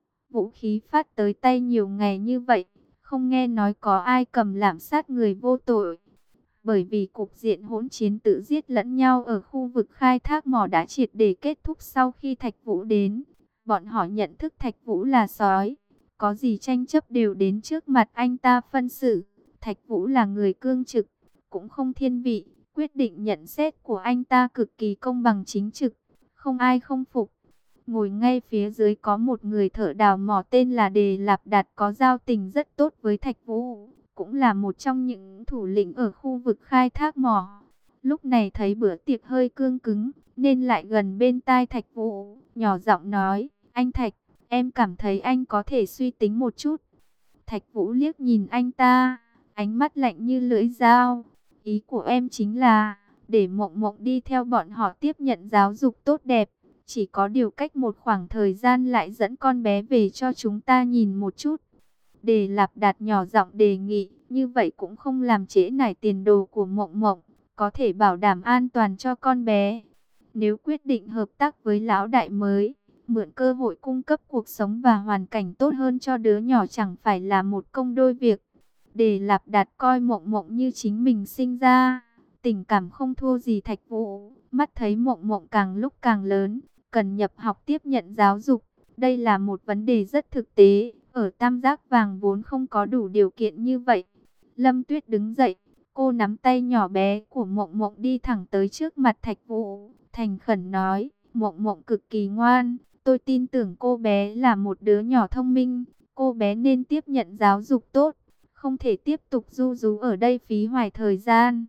Vũ khí phát tới tay nhiều ngày như vậy, không nghe nói có ai cầm lạm sát người vô tội. Bởi vì cục diện hỗn chiến tự giết lẫn nhau ở khu vực khai thác mỏ đã triệt để kết thúc sau khi Thạch Vũ đến. Bọn họ nhận thức Thạch Vũ là sói, có gì tranh chấp đều đến trước mặt anh ta phân xử. Thạch Vũ là người cương trực, cũng không thiên vị, quyết định nhận xét của anh ta cực kỳ công bằng chính trực, không ai không phục. Ngồi ngay phía dưới có một người thợ đào mỏ tên là Đề Lạp Đạt, có giao tình rất tốt với Thạch Vũ, cũng là một trong những thủ lĩnh ở khu vực khai thác mỏ. Lúc này thấy bữa tiệc hơi cương cứng, nên lại gần bên tai Thạch Vũ, nhỏ giọng nói, anh Thạch, em cảm thấy anh có thể suy tính một chút. Thạch Vũ liếc nhìn anh ta, ánh mắt lạnh như lưỡi dao. Ý của em chính là, để Mộng Mộng đi theo bọn họ tiếp nhận giáo dục tốt đẹp. Chỉ có điều cách một khoảng thời gian lại dẫn con bé về cho chúng ta nhìn một chút. Đề Lạp Đạt nhỏ giọng đề nghị, như vậy cũng không làm trễ nải tiền đồ của Mộng Mộng, có thể bảo đảm an toàn cho con bé. Nếu quyết định hợp tác với lão đại mới, mượn cơ hội cung cấp cuộc sống và hoàn cảnh tốt hơn cho đứa nhỏ chẳng phải là một công đôi việc. Đề Lạp Đạt coi Mộng Mộng như chính mình sinh ra, tình cảm không thua gì Thạch Vũ, mắt thấy Mộng Mộng càng lúc càng lớn, cần nhập học tiếp nhận giáo dục. Đây là một vấn đề rất thực tế, ở Tam Giác Vàng vốn không có đủ điều kiện như vậy. Lâm Tuyết đứng dậy, cô nắm tay nhỏ bé của Mộng Mộng đi thẳng tới trước mặt Thạch Vũ, thành khẩn nói, Mộng Mộng cực kỳ ngoan, tôi tin tưởng cô bé là một đứa nhỏ thông minh, cô bé nên tiếp nhận giáo dục tốt, không thể tiếp tục ru rú ở đây phí hoài thời gian.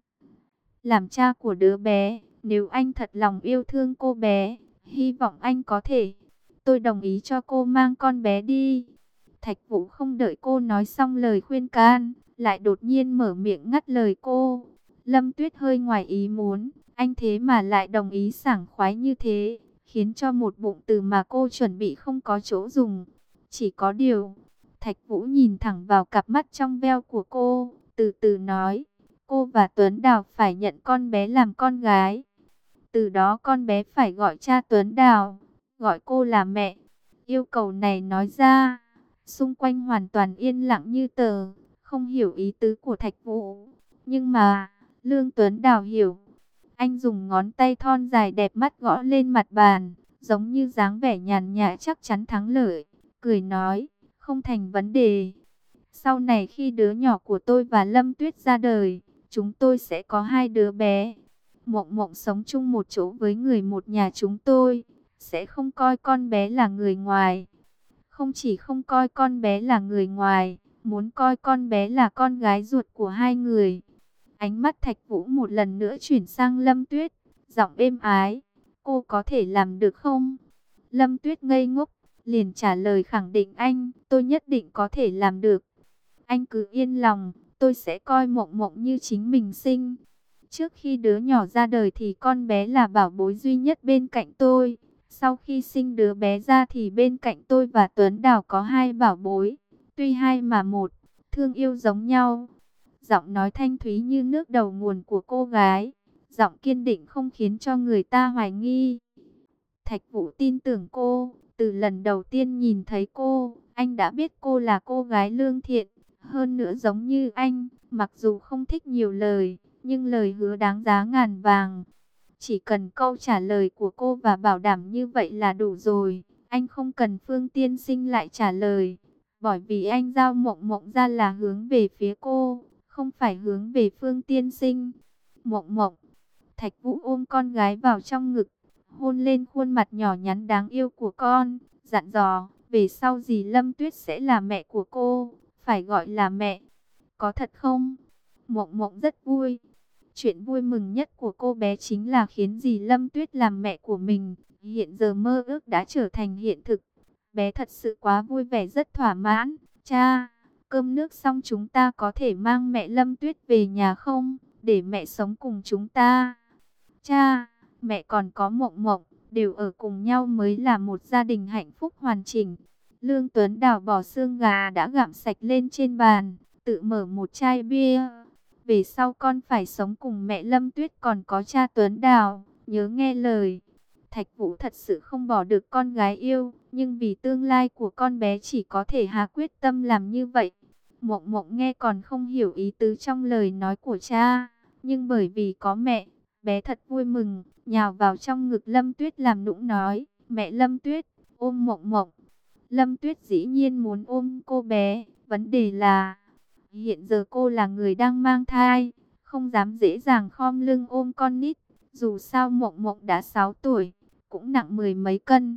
Làm cha của đứa bé, nếu anh thật lòng yêu thương cô bé, hy vọng anh có thể, tôi đồng ý cho cô mang con bé đi. Thạch Vũ không đợi cô nói xong lời khuyên can, lại đột nhiên mở miệng ngắt lời cô. Lâm Tuyết hơi ngoài ý muốn, anh thế mà lại đồng ý sảng khoái như thế, khiến cho một bụng từ mà cô chuẩn bị không có chỗ dùng. Chỉ có điều, Thạch Vũ nhìn thẳng vào cặp mắt trong veo của cô, từ từ nói, cô và Tuấn Đào phải nhận con bé làm con gái. Từ đó con bé phải gọi cha Tuấn Đào, gọi cô là mẹ. Yêu cầu này nói ra, xung quanh hoàn toàn yên lặng như tờ, không hiểu ý tứ của Thạch Vũ. Nhưng mà, Lương Tuấn Đào hiểu. Anh dùng ngón tay thon dài đẹp mắt gõ lên mặt bàn, giống như dáng vẻ nhàn nhã chắc chắn thắng lợi, cười nói, không thành vấn đề. Sau này khi đứa nhỏ của tôi và Lâm Tuyết ra đời, chúng tôi sẽ có hai đứa bé. Mộng Mộng sống chung một chỗ với người một nhà chúng tôi, sẽ không coi con bé là người ngoài. Không chỉ không coi con bé là người ngoài, muốn coi con bé là con gái ruột của hai người. Ánh mắt Thạch Vũ một lần nữa chuyển sang Lâm Tuyết, giọng êm ái, cô có thể làm được không? Lâm Tuyết ngây ngốc, liền trả lời khẳng định anh, tôi nhất định có thể làm được. Anh cứ yên lòng, tôi sẽ coi Mộng Mộng như chính mình sinh. Trước khi đứa nhỏ ra đời thì con bé là bảo bối duy nhất bên cạnh tôi. Sau khi sinh đứa bé ra thì bên cạnh tôi và Tuấn Đào có hai bảo bối. Tuy hai mà một, thương yêu giống nhau. Giọng nói thanh thúy như nước đầu nguồn của cô gái. Giọng kiên định không khiến cho người ta hoài nghi. Thạch Vũ tin tưởng cô. Từ lần đầu tiên nhìn thấy cô, anh đã biết cô là cô gái lương thiện. Hơn nữa giống như anh, mặc dù không thích nhiều lời, nhưng lời hứa đáng giá ngàn vàng. Chỉ cần câu trả lời của cô và bảo đảm như vậy là đủ rồi. Anh không cần Phương Tiên Sinh lại trả lời. Bởi vì anh giao Mộng Mộng ra là hướng về phía cô, không phải hướng về Phương Tiên Sinh. Mộng Mộng, Thạch Vũ ôm con gái vào trong ngực, hôn lên khuôn mặt nhỏ nhắn đáng yêu của con, dặn dò, về sau dì Lâm Tuyết sẽ là mẹ của cô, phải gọi là mẹ. Có thật không? Mộng Mộng rất vui. Chuyện vui mừng nhất của cô bé chính là khiến dì Lâm Tuyết làm mẹ của mình. Hiện giờ mơ ước đã trở thành hiện thực. Bé thật sự quá vui vẻ, rất thỏa mãn. Cha, cơm nước xong chúng ta có thể mang mẹ Lâm Tuyết về nhà không? Để mẹ sống cùng chúng ta. Cha, mẹ còn có Mộng Mộng, đều ở cùng nhau mới là một gia đình hạnh phúc hoàn chỉnh. Lương Tuấn Đào bỏ xương gà đã gặm sạch lên trên bàn, tự mở một chai bia. Về sau con phải sống cùng mẹ Lâm Tuyết còn có cha Tuấn Đào, nhớ nghe lời. Thạch Vũ thật sự không bỏ được con gái yêu, nhưng vì tương lai của con bé chỉ có thể hạ quyết tâm làm như vậy. Mộng Mộng nghe còn không hiểu ý tứ trong lời nói của cha, nhưng bởi vì có mẹ, bé thật vui mừng, nhào vào trong ngực Lâm Tuyết làm nũng nói, mẹ Lâm Tuyết, ôm Mộng Mộng. Lâm Tuyết dĩ nhiên muốn ôm cô bé, vấn đề là hiện giờ cô là người đang mang thai, không dám dễ dàng khom lưng ôm con nít. Dù sao Mộng Mộng đã sáu tuổi, cũng nặng mười mấy cân.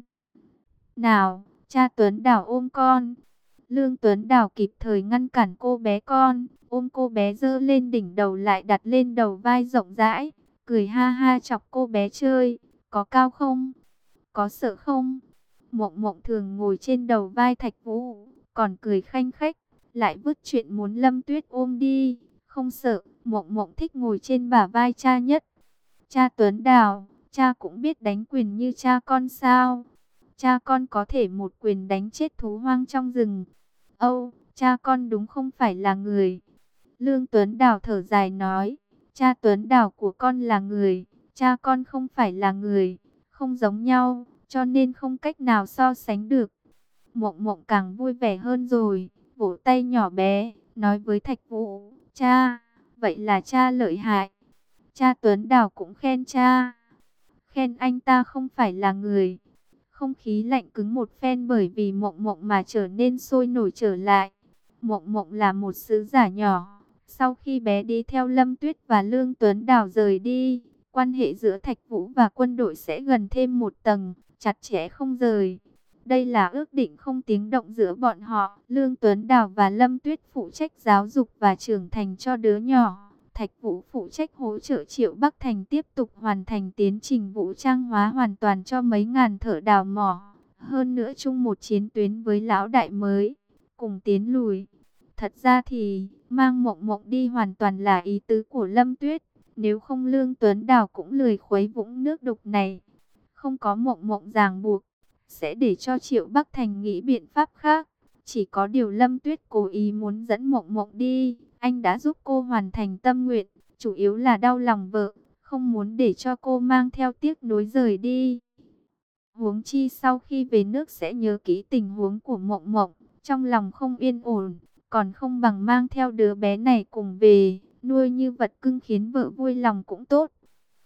Nào, cha Tuấn Đào ôm con. Lương Tuấn Đào kịp thời ngăn cản cô bé con, ôm cô bé giơ lên đỉnh đầu lại đặt lên đầu vai rộng rãi, cười ha ha chọc cô bé chơi. Có cao không? Có sợ không? Mộng Mộng thường ngồi trên đầu vai Thạch Vũ, còn cười khanh khách, lại vứt chuyện muốn Lâm Tuyết ôm đi. Không sợ, Mộng Mộng thích ngồi trên bả vai cha nhất. Cha Tuấn Đào, cha cũng biết đánh quyền như cha con sao? Cha con có thể một quyền đánh chết thú hoang trong rừng. Âu, cha con đúng không phải là người. Lương Tuấn Đào thở dài nói, cha Tuấn Đào của con là người, cha con không phải là người, không giống nhau, cho nên không cách nào so sánh được. Mộng Mộng càng vui vẻ hơn rồi, vỗ tay nhỏ bé, nói với Thạch Vũ, cha, vậy là cha lợi hại. Cha Tuấn Đào cũng khen cha, khen anh ta không phải là người. Không khí lạnh cứng một phen bởi vì Mộng Mộng mà trở nên sôi nổi trở lại. Mộng Mộng là một sứ giả nhỏ. Sau khi bé đi theo Lâm Tuyết và Lương Tuấn Đào rời đi, quan hệ giữa Thạch Vũ và quân đội sẽ gần thêm một tầng, chặt chẽ không rời. Đây là ước định không tiếng động giữa bọn họ. Lương Tuấn Đào và Lâm Tuyết phụ trách giáo dục và trưởng thành cho đứa nhỏ. Thạch Vũ phụ trách hỗ trợ Triệu Bắc Thành tiếp tục hoàn thành tiến trình vũ trang hóa hoàn toàn cho mấy ngàn thợ đào mỏ. Hơn nữa chung một chiến tuyến với lão đại mới, cùng tiến lùi. Thật ra thì, mang Mộng Mộng đi hoàn toàn là ý tứ của Lâm Tuyết. Nếu không Lương Tuấn Đào cũng lười khuấy vũng nước đục này. Không có Mộng Mộng ràng buộc, sẽ để cho Triệu Bắc Thành nghĩ biện pháp khác. Chỉ có điều Lâm Tuyết cố ý muốn dẫn Mộng Mộng đi. Anh đã giúp cô hoàn thành tâm nguyện, chủ yếu là đau lòng vợ, không muốn để cho cô mang theo tiếc nuối rời đi. Huống chi sau khi về nước sẽ nhớ kỹ tình huống của Mộng Mộng, trong lòng không yên ổn, còn không bằng mang theo đứa bé này cùng về, nuôi như vật cưng khiến vợ vui lòng cũng tốt.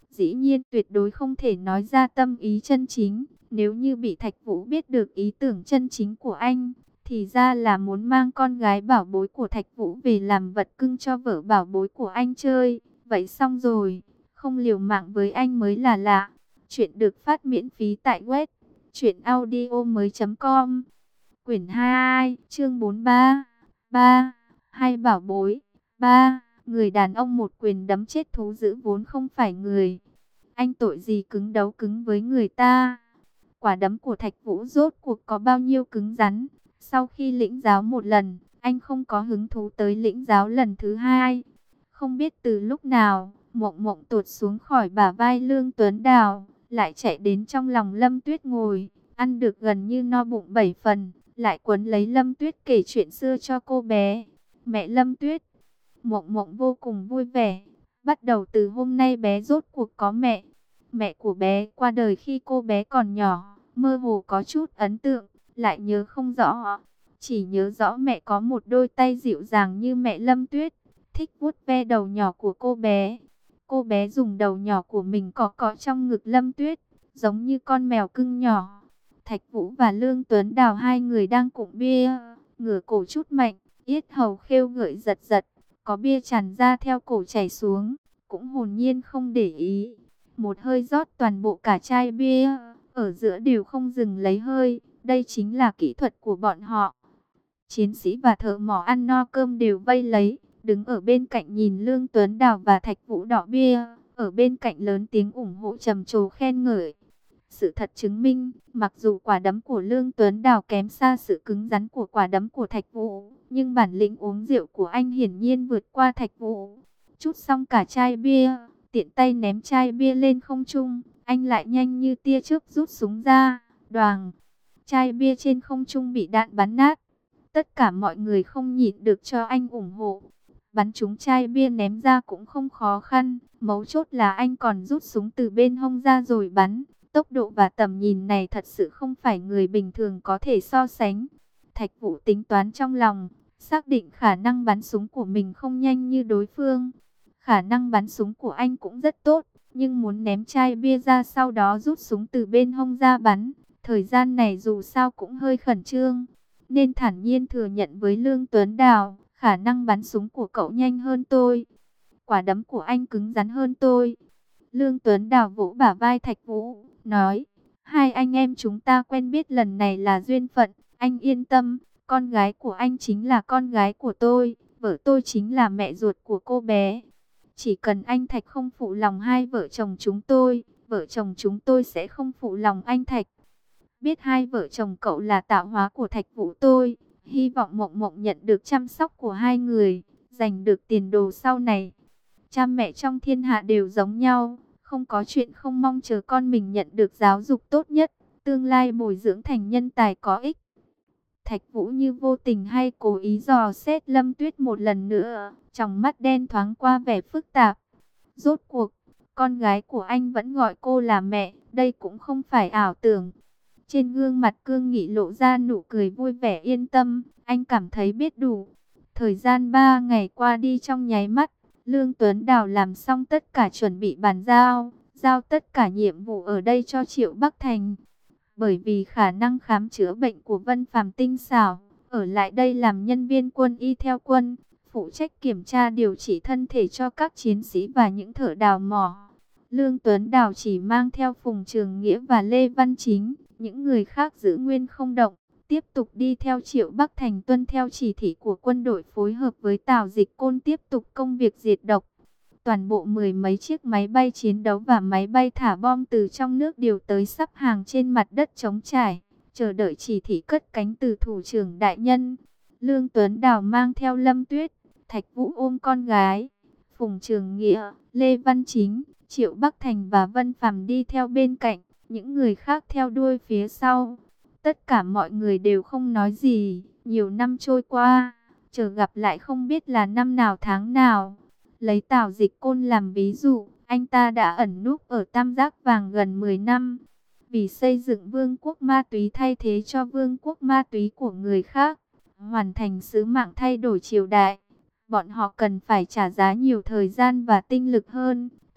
Dĩ nhiên tuyệt đối không thể nói ra tâm ý chân chính. Nếu như bị Thạch Vũ biết được ý tưởng chân chính của anh, thì ra là muốn mang con gái bảo bối của Thạch Vũ về làm vật cưng cho vợ bảo bối của anh chơi. Vậy xong rồi, không liều mạng với anh mới là lạ. Chuyện được phát miễn phí tại web truyện audio mới chấm com. Quyển hai, chương bốn mươi ba. ba. Hai bảo bối. ba. Người đàn ông một quyền đấm chết thú dữ vốn không phải người. Anh tội gì cứng đấu cứng với người ta? Quả đấm của Thạch Vũ rốt cuộc có bao nhiêu cứng rắn? Sau khi lĩnh giáo một lần, anh không có hứng thú tới lĩnh giáo lần thứ hai. Không biết từ lúc nào, Mộng Mộng tuột xuống khỏi bả vai Lương Tuấn Đào, lại chạy đến trong lòng Lâm Tuyết ngồi, ăn được gần như no bụng bảy phần, lại quấn lấy Lâm Tuyết kể chuyện xưa cho cô bé. Mẹ Lâm Tuyết, Mộng Mộng vô cùng vui vẻ. Bắt đầu từ hôm nay bé rốt cuộc có mẹ. Mẹ của bé qua đời khi cô bé còn nhỏ, mơ hồ có chút ấn tượng, lại nhớ không rõ. Chỉ nhớ rõ mẹ có một đôi tay dịu dàng như mẹ Lâm Tuyết, thích vuốt ve đầu nhỏ của cô bé. Cô bé dùng đầu nhỏ của mình cọ cọ trong ngực Lâm Tuyết, giống như con mèo cưng nhỏ. Thạch Vũ và Lương Tuấn Đào hai người đang cụng bia, ngửa cổ chút mạnh, yết hầu khêu gợi giật giật, có bia tràn ra theo cổ chảy xuống, cũng hồn nhiên không để ý. Một hơi rót toàn bộ cả chai bia, ở giữa đều không dừng lấy hơi, đây chính là kỹ thuật của bọn họ. Chiến sĩ và thợ mỏ ăn no cơm đều vây lấy, đứng ở bên cạnh nhìn Lương Tuấn Đào và Thạch Vũ đọ bia, ở bên cạnh lớn tiếng ủng hộ trầm trồ khen ngợi. Sự thật chứng minh, mặc dù quả đấm của Lương Tuấn Đào kém xa sự cứng rắn của quả đấm của Thạch Vũ, nhưng bản lĩnh uống rượu của anh hiển nhiên vượt qua Thạch Vũ. Chút xong cả chai bia, tiện tay ném chai bia lên không trung, anh lại nhanh như tia chớp rút súng ra, đoàng. Chai bia trên không trung bị đạn bắn nát. Tất cả mọi người không nhịn được cho anh ủng hộ. Bắn trúng chai bia ném ra cũng không khó khăn, mấu chốt là anh còn rút súng từ bên hông ra rồi bắn. Tốc độ và tầm nhìn này thật sự không phải người bình thường có thể so sánh. Thạch Vũ tính toán trong lòng, xác định khả năng bắn súng của mình không nhanh như đối phương. Khả năng bắn súng của anh cũng rất tốt, nhưng muốn ném chai bia ra sau đó rút súng từ bên hông ra bắn, thời gian này dù sao cũng hơi khẩn trương. Nên thản nhiên thừa nhận với Lương Tuấn Đào, khả năng bắn súng của cậu nhanh hơn tôi. Quả đấm của anh cứng rắn hơn tôi. Lương Tuấn Đào vỗ bả vai Thạch Vũ, nói, hai anh em chúng ta quen biết lần này là duyên phận, anh yên tâm, con gái của anh chính là con gái của tôi, vợ tôi chính là mẹ ruột của cô bé. Chỉ cần anh Thạch không phụ lòng hai vợ chồng chúng tôi, vợ chồng chúng tôi sẽ không phụ lòng anh Thạch. Biết hai vợ chồng cậu là tạo hóa của Thạch Vũ tôi, hy vọng Mộng Mộng nhận được chăm sóc của hai người, giành được tiền đồ sau này. Cha mẹ trong thiên hạ đều giống nhau, không có chuyện không mong chờ con mình nhận được giáo dục tốt nhất, tương lai bồi dưỡng thành nhân tài có ích. Thạch Vũ như vô tình hay cố ý dò xét Lâm Tuyết một lần nữa, trong mắt đen thoáng qua vẻ phức tạp. Rốt cuộc, con gái của anh vẫn gọi cô là mẹ, đây cũng không phải ảo tưởng. Trên gương mặt cương nghị lộ ra nụ cười vui vẻ yên tâm, anh cảm thấy biết đủ. Thời gian ba ngày qua đi trong nháy mắt, Lương Tuấn Đào làm xong tất cả chuẩn bị bàn giao, giao tất cả nhiệm vụ ở đây cho Triệu Bắc Thành. Bởi vì khả năng khám chữa bệnh của Vân Phàm tinh xảo, ở lại đây làm nhân viên quân y theo quân, phụ trách kiểm tra điều trị thân thể cho các chiến sĩ và những thợ đào mỏ. Lương Tuấn Đào chỉ mang theo Phùng Trường Nghĩa và Lê Văn Chính, những người khác giữ nguyên không động, tiếp tục đi theo Triệu Bắc Thành tuân theo chỉ thị của quân đội phối hợp với Tào Dịch Côn tiếp tục công việc diệt độc. Toàn bộ mười mấy chiếc máy bay chiến đấu và máy bay thả bom từ trong nước điều tới sắp hàng trên mặt đất trống trải, chờ đợi chỉ thị cất cánh từ thủ trưởng đại nhân. Lương Tuấn Đào mang theo Lâm Tuyết, Thạch Vũ ôm con gái, Phùng Trường Nghĩa, Lê Văn Chính, Triệu Bắc Thành và Vân Phàm đi theo bên cạnh, những người khác theo đuôi phía sau. Tất cả mọi người đều không nói gì, nhiều năm trôi qua, chờ gặp lại không biết là năm nào tháng nào. Lấy Tào Dịch Côn làm ví dụ, anh ta đã ẩn núp ở Tam Giác Vàng gần mười năm. Vì xây dựng vương quốc ma túy thay thế cho vương quốc ma túy của người khác, hoàn thành sứ mạng thay đổi triều đại, bọn họ cần phải trả giá nhiều thời gian và tinh lực hơn.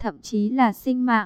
thậm chí là sinh mạng.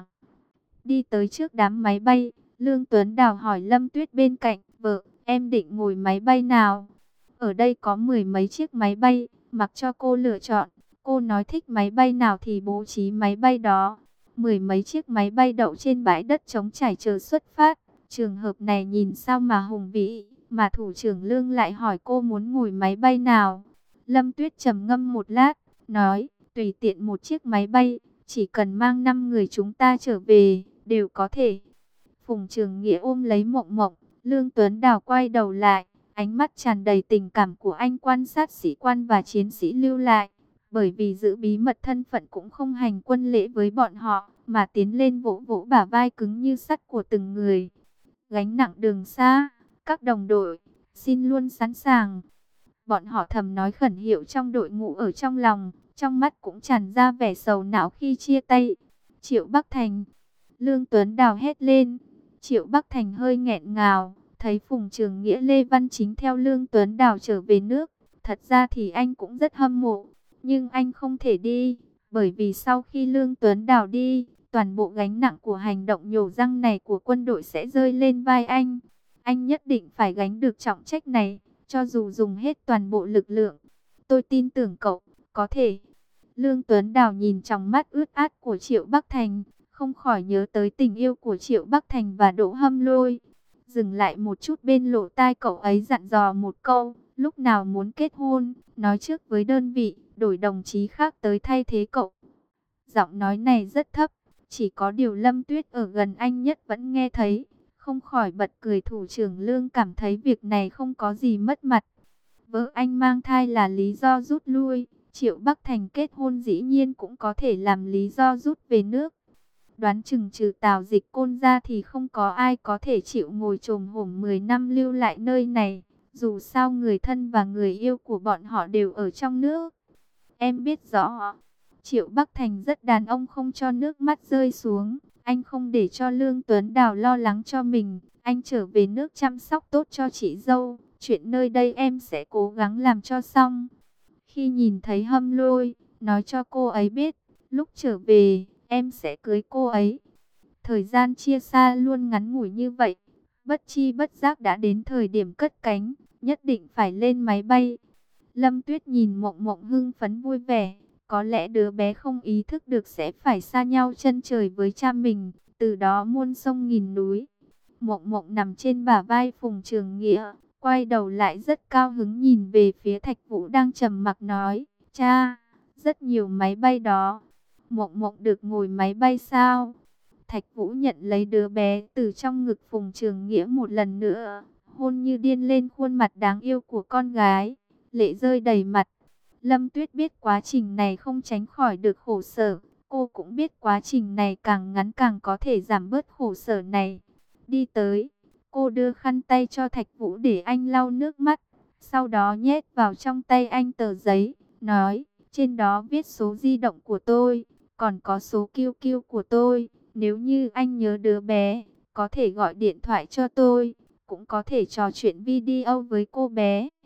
Đi tới trước đám máy bay, Lương Tuấn Đào hỏi Lâm Tuyết bên cạnh, vợ, em định ngồi máy bay nào? Ở đây có mười mấy chiếc máy bay, mặc cho cô lựa chọn. Cô nói thích máy bay nào thì bố trí máy bay đó. Mười mấy chiếc máy bay đậu trên bãi đất trống trải chờ xuất phát. Trường hợp này nhìn sao mà hùng vĩ, mà thủ trưởng Lương lại hỏi cô muốn ngồi máy bay nào. Lâm Tuyết trầm ngâm một lát, nói, tùy tiện một chiếc máy bay, chỉ cần mang năm người chúng ta trở về, đều có thể. Phùng Trường Nghĩa ôm lấy Mộng Mộng, Lương Tuấn Đào quay đầu lại, ánh mắt tràn đầy tình cảm của anh quan sát sĩ quan và chiến sĩ lưu lại. Bởi vì giữ bí mật thân phận cũng không hành quân lễ với bọn họ, mà tiến lên vỗ vỗ bả vai cứng như sắt của từng người. Gánh nặng đường xa, các đồng đội, xin luôn sẵn sàng. Bọn họ thầm nói khẩn hiệu trong đội ngũ ở trong lòng, trong mắt cũng tràn ra vẻ sầu não khi chia tay. Triệu Bắc Thành, Lương Tuấn Đào hét lên. Triệu Bắc Thành hơi nghẹn ngào, thấy Phùng Trường Nghĩa Lê Văn Chính theo Lương Tuấn Đào trở về nước. Thật ra thì anh cũng rất hâm mộ, nhưng anh không thể đi, bởi vì sau khi Lương Tuấn Đào đi, toàn bộ gánh nặng của hành động nhổ răng này của quân đội sẽ rơi lên vai anh. Anh nhất định phải gánh được trọng trách này, cho dù dùng hết toàn bộ lực lượng. Tôi tin tưởng cậu, có thể. Lương Tuấn Đào nhìn trong mắt ướt át của Triệu Bắc Thành, không khỏi nhớ tới tình yêu của Triệu Bắc Thành và Đỗ Hâm Lôi. Dừng lại một chút bên lỗ tai cậu ấy dặn dò một câu, lúc nào muốn kết hôn, nói trước với đơn vị, đổi đồng chí khác tới thay thế cậu. Giọng nói này rất thấp, chỉ có điều Lâm Tuyết ở gần anh nhất vẫn nghe thấy, không khỏi bật cười. Thủ trưởng Lương cảm thấy việc này không có gì mất mặt. Vợ anh mang thai là lý do rút lui, Triệu Bắc Thành kết hôn dĩ nhiên cũng có thể làm lý do rút về nước. Đoán chừng trừ Tào Dịch Côn ra thì không có ai có thể chịu ngồi chồm hổm mười năm lưu lại nơi này. Dù sao người thân và người yêu của bọn họ đều ở trong nước. Em biết rõ, Triệu Bắc Thành rất đàn ông không cho nước mắt rơi xuống. Anh không để cho Lương Tuấn Đào lo lắng cho mình. Anh trở về nước chăm sóc tốt cho chị dâu. Chuyện nơi đây em sẽ cố gắng làm cho xong. Khi nhìn thấy Hâm Lôi, nói cho cô ấy biết, lúc trở về, em sẽ cưới cô ấy. Thời gian chia xa luôn ngắn ngủi như vậy. Bất chi bất giác đã đến thời điểm cất cánh, nhất định phải lên máy bay. Lâm Tuyết nhìn Mộng Mộng hưng phấn vui vẻ. Có lẽ đứa bé không ý thức được sẽ phải xa nhau chân trời với cha mình, từ đó muôn sông nghìn núi. Mộng Mộng nằm trên bả vai Phùng Trường Nghĩa, quay đầu lại rất cao hứng nhìn về phía Thạch Vũ đang trầm mặc nói, cha, rất nhiều máy bay đó. Mộng Mộng được ngồi máy bay sao? Thạch Vũ nhận lấy đứa bé từ trong ngực Phùng Trường Nghĩa một lần nữa, hôn như điên lên khuôn mặt đáng yêu của con gái, lệ rơi đầy mặt. Lâm Tuyết biết quá trình này không tránh khỏi được khổ sở, cô cũng biết quá trình này càng ngắn càng có thể giảm bớt khổ sở này. Đi tới, cô đưa khăn tay cho Thạch Vũ để anh lau nước mắt, sau đó nhét vào trong tay anh tờ giấy, nói, trên đó viết số di động của tôi, còn có số quy quy của tôi. Nếu như anh nhớ đứa bé, có thể gọi điện thoại cho tôi, cũng có thể trò chuyện video với cô bé.